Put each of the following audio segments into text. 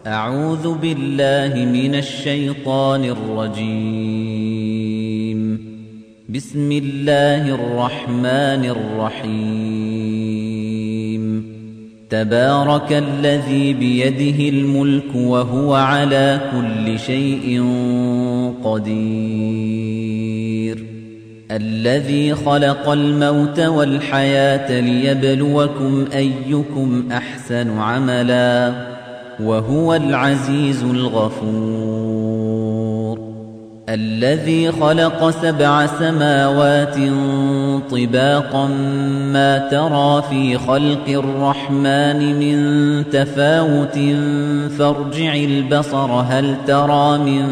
أعوذ بالله من الشيطان الرجيم. بسم الله الرحمن الرحيم. تبارك الذي بيده الملك وهو على كل شيء قدير. الذي خلق الموت والحياة ليبلوكم أيكم أحسن عملا وهو العزيز الغفور. الذي خلق 7 سماوات طباقا ما ترى في خلق الرحمن من تفاوت فارجع البصر هل ترى من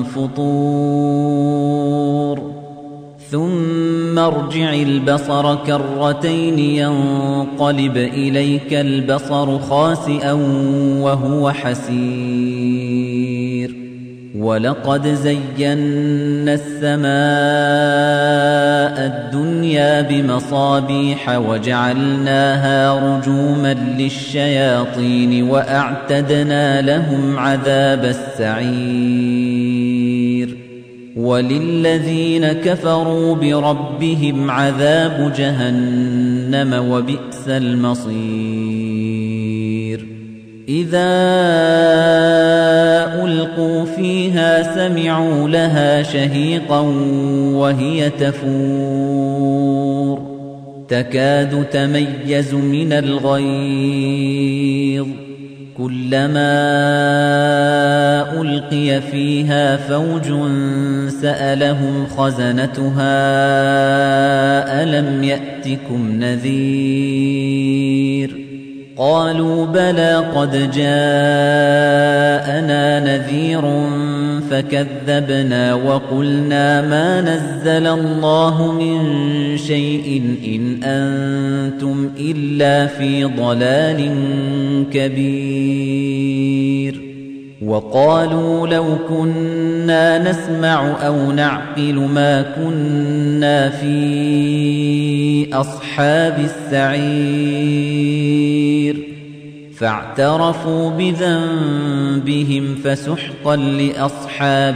فطور ثم ارجع البصر كرتين ينقلب إليك البصر خاسئا وهو حسير. ولقد زينا السماء الدنيا بمصابيح وجعلناها رجوما للشياطين وأعتدنا لهم عذاب السعير. وللذين كفروا بربهم عذاب جهنم وبئس المصير. إذا ألقوا فيها سمعوا لها شهيقا وهي تفور تكاد تميز من الغيظ كلما ألقي فيها فوج سألهم خزنتها ألم يأتكم نذير قالوا بلى قد جاءنا نذير فكذبنا وقلنا ما نزل الله من شيء إن أنتم إلا في ضلال كبير. وقالوا لو كنا نسمع أو نعقل ما كنا في أصحاب السعير فاعترفوا بذنبهم فسحقا لأصحاب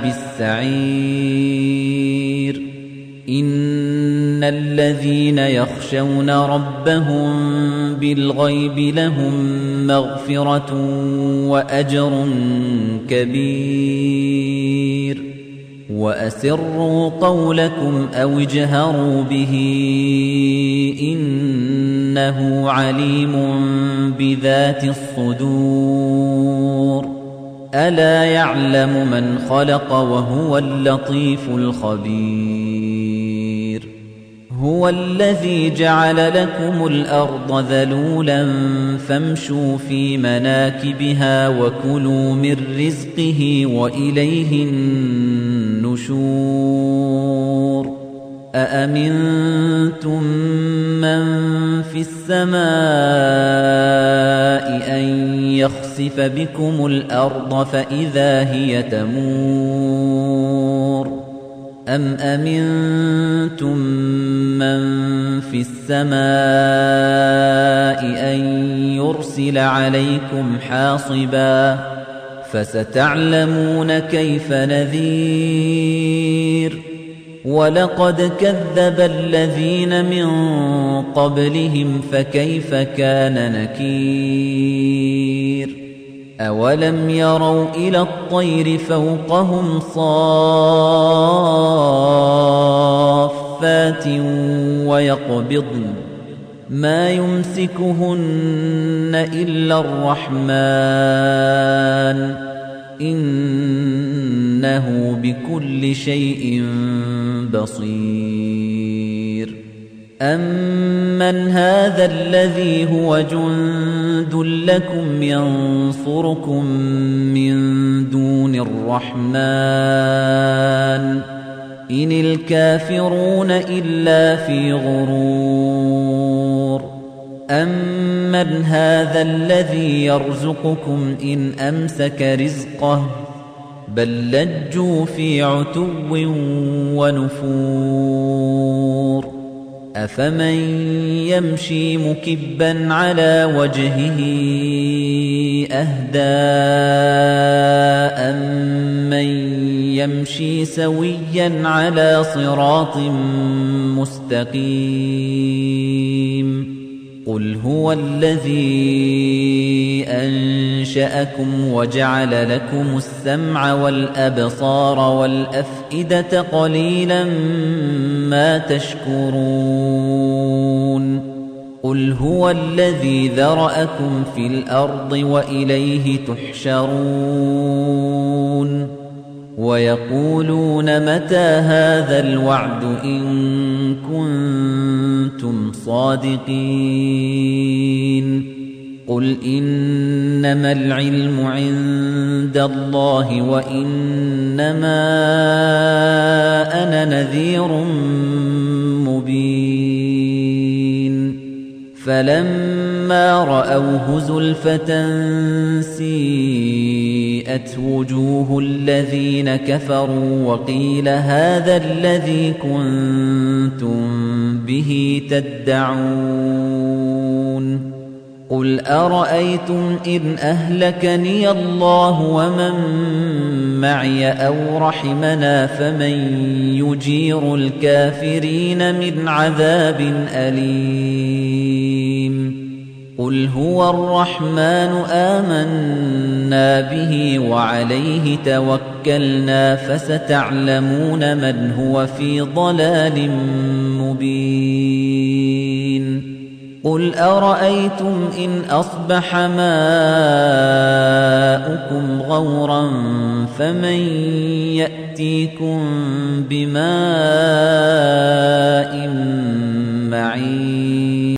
السعير. إن الذين يخشون ربهم بالغيب لهم مغفرة وأجر كبير. وأسروا قولكم أو اجهروا به إنه عليم بذات الصدور. ألا يعلم من خلق وهو اللطيف الخبير. هو الذي جعل لكم الأرض ذلولا فامشوا في مناكبها وكلوا من رزقه وإليه النشور. أأمنتم من في السماء أن يخسف بكم الأرض فإذا هي تمور أم أمنتم من في السماء أن يرسل عليكم حاصبا فستعلمون كيف نذير. ولقد كذب الذين من قبلهم فكيف كان نكير. أولم يروا إلى الطير فوقهم صافات ويقبضن ما يمسكهن إلا الرحمن إنه بكل شيء بصير. أمن هذا الذي هو جند لكم ينصركم من دون الرحمن إن الكافرون إلا في غرور. أمن هذا الذي يرزقكم إن أمسك رزقه بل لجوا في عتو ونفور. أفمن يمشي مكبا على وجهه أهدى يمشي سويا على صراط مستقيم قل هو الذي أنشأكم وجعل لكم السمع والأبصار والأفئدة قليلا ما تشكرون قل هو الذي ذرأكم في الأرض وإليه تحشرون ويقولون متى هذا الوعد إن كنتم صادقين قل إنما العلم عند الله وإنما أنا نذير مبين فلما رأوه زلفة سيئت وجوه الذين كفروا وقيل هذا الذي كنتم به تدعون قل أرأيتم إن أهلكني الله ومن معي أو رحمنا فمن يجير الكافرين من عذاب أليم قل هو الرحمن آمنا به وعليه توكلنا فستعلمون من هو في ضلال مبين قل أرأيتم إن أصبح ماؤكم غورا فمن يأتيكم بماء معين